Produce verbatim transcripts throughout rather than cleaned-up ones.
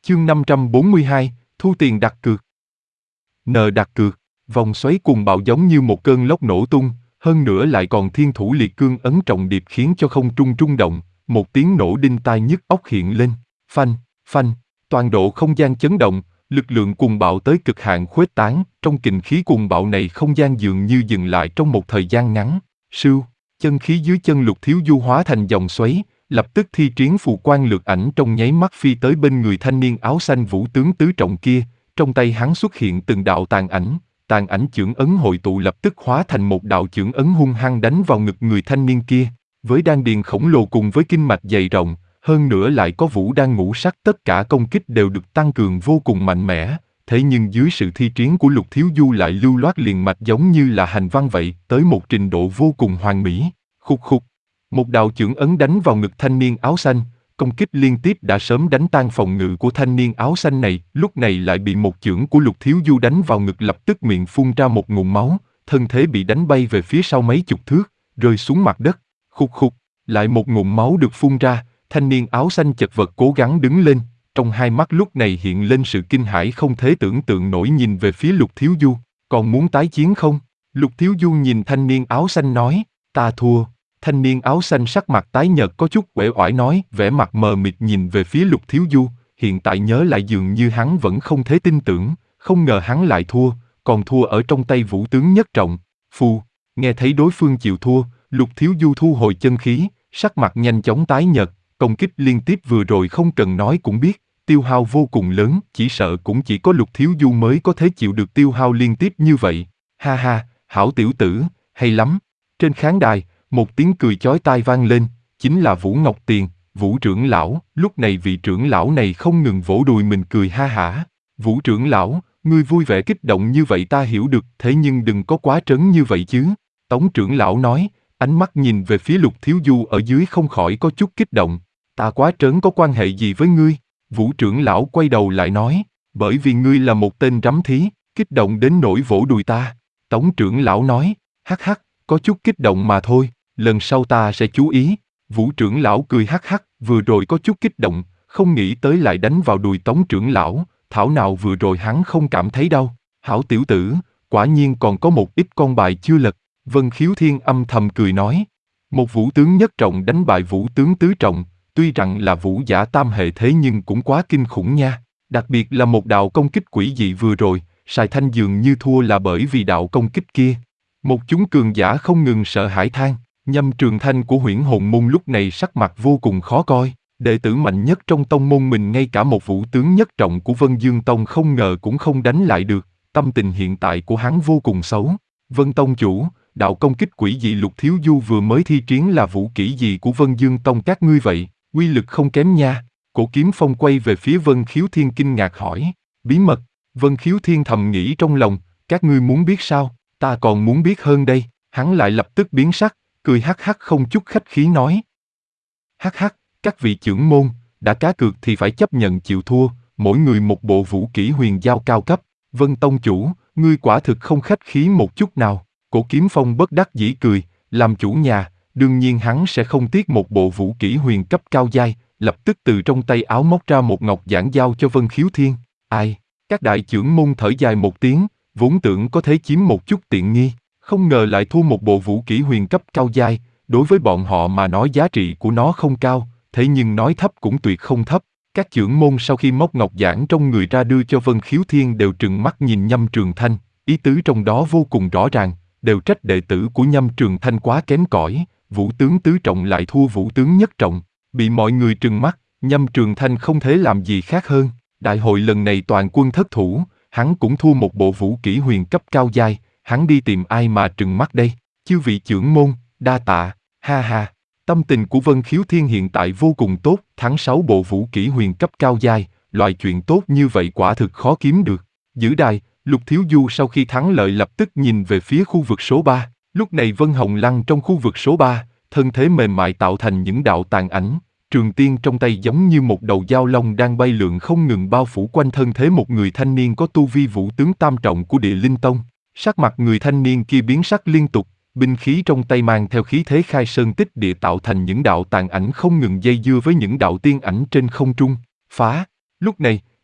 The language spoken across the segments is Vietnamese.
Chương năm trăm bốn mươi hai, thu tiền đặt cược. Nợ đặt cược, vòng xoáy cuồng bạo giống như một cơn lốc nổ tung, hơn nữa lại còn thiên thủ liệt cương ấn trọng điệp khiến cho không trung rung động, một tiếng nổ đinh tai nhức óc hiện lên, phanh, phanh, toàn bộ không gian chấn động, lực lượng cuồng bạo tới cực hạn khuếch tán, trong kình khí cuồng bạo này không gian dường như dừng lại trong một thời gian ngắn, sưu, chân khí dưới chân Lục Thiếu Du hóa thành dòng xoáy, lập tức thi triển phù quan lược ảnh trong nháy mắt phi tới bên người thanh niên áo xanh vũ tướng tứ trọng kia, trong tay hắn xuất hiện từng đạo tàn ảnh, tàn ảnh chưởng ấn hội tụ lập tức hóa thành một đạo chưởng ấn hung hăng đánh vào ngực người thanh niên kia, với đan điền khổng lồ cùng với kinh mạch dày rộng, hơn nữa lại có vũ đan ngũ sắc, tất cả công kích đều được tăng cường vô cùng mạnh mẽ, thế nhưng dưới sự thi triển của Lục Thiếu Du lại lưu loát liền mạch giống như là hành văn vậy, tới một trình độ vô cùng hoàn mỹ. Khục khục. Một đạo chưởng ấn đánh vào ngực thanh niên áo xanh, công kích liên tiếp đã sớm đánh tan phòng ngự của thanh niên áo xanh này, lúc này lại bị một chưởng của Lục Thiếu Du đánh vào ngực, lập tức miệng phun ra một ngụm máu, thân thể bị đánh bay về phía sau mấy chục thước, rơi xuống mặt đất. Khục khục, lại một ngụm máu được phun ra, thanh niên áo xanh chật vật cố gắng đứng lên, trong hai mắt lúc này hiện lên sự kinh hãi không thể tưởng tượng nổi, nhìn về phía Lục Thiếu Du, còn muốn tái chiến không? Lục Thiếu Du nhìn thanh niên áo xanh nói, ta thua. Thanh niên áo xanh sắc mặt tái nhợt có chút uể oải nói, vẻ mặt mờ mịt nhìn về phía Lục Thiếu Du, hiện tại nhớ lại dường như hắn vẫn không thể tin tưởng, không ngờ hắn lại thua, còn thua ở trong tay vũ tướng nhất trọng. Phù, nghe thấy đối phương chịu thua, Lục Thiếu Du thu hồi chân khí, sắc mặt nhanh chóng tái nhợt, công kích liên tiếp vừa rồi không cần nói cũng biết, tiêu hao vô cùng lớn, chỉ sợ cũng chỉ có Lục Thiếu Du mới có thể chịu được tiêu hao liên tiếp như vậy. Ha ha, hảo tiểu tử, hay lắm. Trên khán đài, một tiếng cười chói tai vang lên, chính là Vũ Ngọc Tiền, Vũ trưởng lão. Lúc này vị trưởng lão này không ngừng vỗ đùi mình cười ha hả. Vũ trưởng lão, ngươi vui vẻ kích động như vậy ta hiểu được, thế nhưng đừng có quá trấn như vậy chứ. Tống trưởng lão nói, ánh mắt nhìn về phía Lục Thiếu Du ở dưới không khỏi có chút kích động. Ta quá trấn có quan hệ gì với ngươi? Vũ trưởng lão quay đầu lại nói, bởi vì ngươi là một tên rắm thí, kích động đến nỗi vỗ đùi ta. Tống trưởng lão nói, hắc hắc, có chút kích động mà thôi, lần sau ta sẽ chú ý. Vũ trưởng lão cười hắc hắc, vừa rồi có chút kích động, không nghĩ tới lại đánh vào đùi Tống trưởng lão, thảo nào vừa rồi hắn không cảm thấy đau. Hảo tiểu tử, quả nhiên còn có một ít con bài chưa lật. Vân Khiếu Thiên âm thầm cười nói, một vũ tướng nhất trọng đánh bại vũ tướng tứ trọng, tuy rằng là vũ giả tam hệ thế nhưng cũng quá kinh khủng nha. Đặc biệt là một đạo công kích quỷ dị vừa rồi, Sài Thanh dường như thua là bởi vì đạo công kích kia. Một chúng cường giả không ngừng sợ hãi than. Nhâm Trường Thanh của Huyễn Hồn Môn lúc này sắc mặt vô cùng khó coi, đệ tử mạnh nhất trong tông môn mình ngay cả một vũ tướng nhất trọng của Vân Dương Tông không ngờ cũng không đánh lại được, tâm tình hiện tại của hắn vô cùng xấu. Vân Tông chủ, đạo công kích quỷ dị Lục Thiếu Du vừa mới thi triển là vũ kỹ gì của Vân Dương Tông các ngươi vậy, uy lực không kém nha. Cổ Kiếm Phong quay về phía Vân Khiếu Thiên kinh ngạc hỏi, bí mật. Vân Khiếu Thiên thầm nghĩ trong lòng, các ngươi muốn biết sao, ta còn muốn biết hơn đây. Hắn lại lập tức biến sắc, cười hắc hắc không chút khách khí nói. Hắc hắc, các vị trưởng môn, đã cá cược thì phải chấp nhận chịu thua, mỗi người một bộ vũ kỹ huyền giao cao cấp. Vân Tông chủ, ngươi quả thực không khách khí một chút nào. Cổ Kiếm Phong bất đắc dĩ cười, làm chủ nhà, đương nhiên hắn sẽ không tiếc một bộ vũ kỹ huyền cấp cao giai, lập tức từ trong tay áo móc ra một ngọc giản giao cho Vân Khiếu Thiên. Ai? Các đại trưởng môn thở dài một tiếng, vốn tưởng có thể chiếm một chút tiện nghi, không ngờ lại thu một bộ vũ kỹ huyền cấp cao giai, đối với bọn họ mà nói giá trị của nó không cao, thế nhưng nói thấp cũng tuyệt không thấp. Các trưởng môn sau khi móc ngọc giản trong người ra đưa cho Vân Khiếu Thiên đều trừng mắt nhìn Nhâm Trường Thanh, ý tứ trong đó vô cùng rõ ràng, đều trách đệ tử của Nhâm Trường Thanh quá kém cỏi, vũ tướng tứ trọng lại thua vũ tướng nhất trọng, bị mọi người trừng mắt, Nhâm Trường Thanh không thể làm gì khác hơn. Đại hội lần này toàn quân thất thủ, hắn cũng thua một bộ vũ kỹ huyền cấp cao giai, hắn đi tìm ai mà trừng mắt đây? Chư vị trưởng môn, đa tạ, ha ha. Tâm tình của Vân Khiếu Thiên hiện tại vô cùng tốt, thắng sáu bộ vũ kỹ huyền cấp cao giai, loại chuyện tốt như vậy quả thực khó kiếm được. Giữ đài, Lục Thiếu Du sau khi thắng lợi lập tức nhìn về phía khu vực số ba, lúc này Vân Hồng Lăng trong khu vực số ba, thân thế mềm mại tạo thành những đạo tàn ảnh, trường tiên trong tay giống như một đầu dao long đang bay lượn không ngừng bao phủ quanh thân thế một người thanh niên có tu vi vũ tướng tam trọng của Địa Linh Tông. Sắc mặt người thanh niên kia biến sắc liên tục, binh khí trong tay mang theo khí thế khai sơn tích địa tạo thành những đạo tàn ảnh không ngừng dây dưa với những đạo tiên ảnh trên không trung. Phá! Lúc này,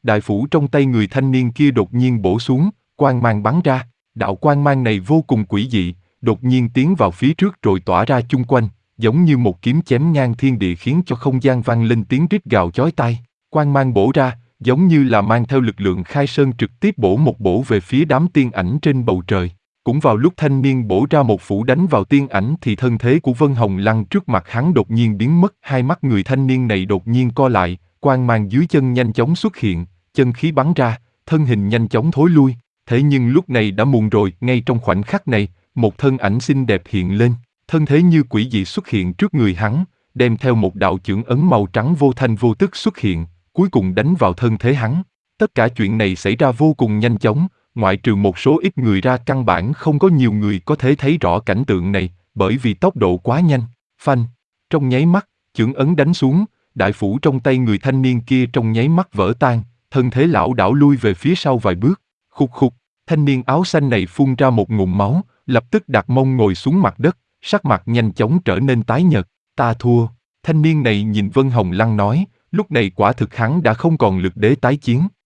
đại phủ trong tay người thanh niên kia đột nhiên bổ xuống, quang mang bắn ra. Đạo quang mang này vô cùng quỷ dị, đột nhiên tiến vào phía trước rồi tỏa ra chung quanh, giống như một kiếm chém ngang thiên địa khiến cho không gian vang lên tiếng rít gào chói tai. Quang mang bổ ra, giống như là mang theo lực lượng khai sơn trực tiếp bổ một bổ về phía đám tiên ảnh trên bầu trời. Cũng vào lúc thanh niên bổ ra một phủ đánh vào tiên ảnh thì thân thế của Vân Hồng Lăng trước mặt hắn đột nhiên biến mất. Hai mắt người thanh niên này đột nhiên co lại, quang mang dưới chân nhanh chóng xuất hiện, chân khí bắn ra, thân hình nhanh chóng thối lui. Thế nhưng lúc này đã muộn rồi, ngay trong khoảnh khắc này, một thân ảnh xinh đẹp hiện lên, thân thế như quỷ dị xuất hiện trước người hắn, đem theo một đạo chưởng ấn màu trắng vô thanh vô tức xuất hiện, cuối cùng đánh vào thân thế hắn. Tất cả chuyện này xảy ra vô cùng nhanh chóng, ngoại trừ một số ít người ra căn bản không có nhiều người có thể thấy rõ cảnh tượng này, bởi vì tốc độ quá nhanh. Phanh, trong nháy mắt, chưởng ấn đánh xuống, đại phủ trong tay người thanh niên kia trong nháy mắt vỡ tan, thân thế lão đảo lui về phía sau vài bước. Khục khục, thanh niên áo xanh này phun ra một ngụm máu, lập tức đặt mông ngồi xuống mặt đất, sắc mặt nhanh chóng trở nên tái nhợt. Ta thua. Thanh niên này nhìn Vân Hồng Lăng nói, lúc này quả thực hắn đã không còn lực để tái chiến.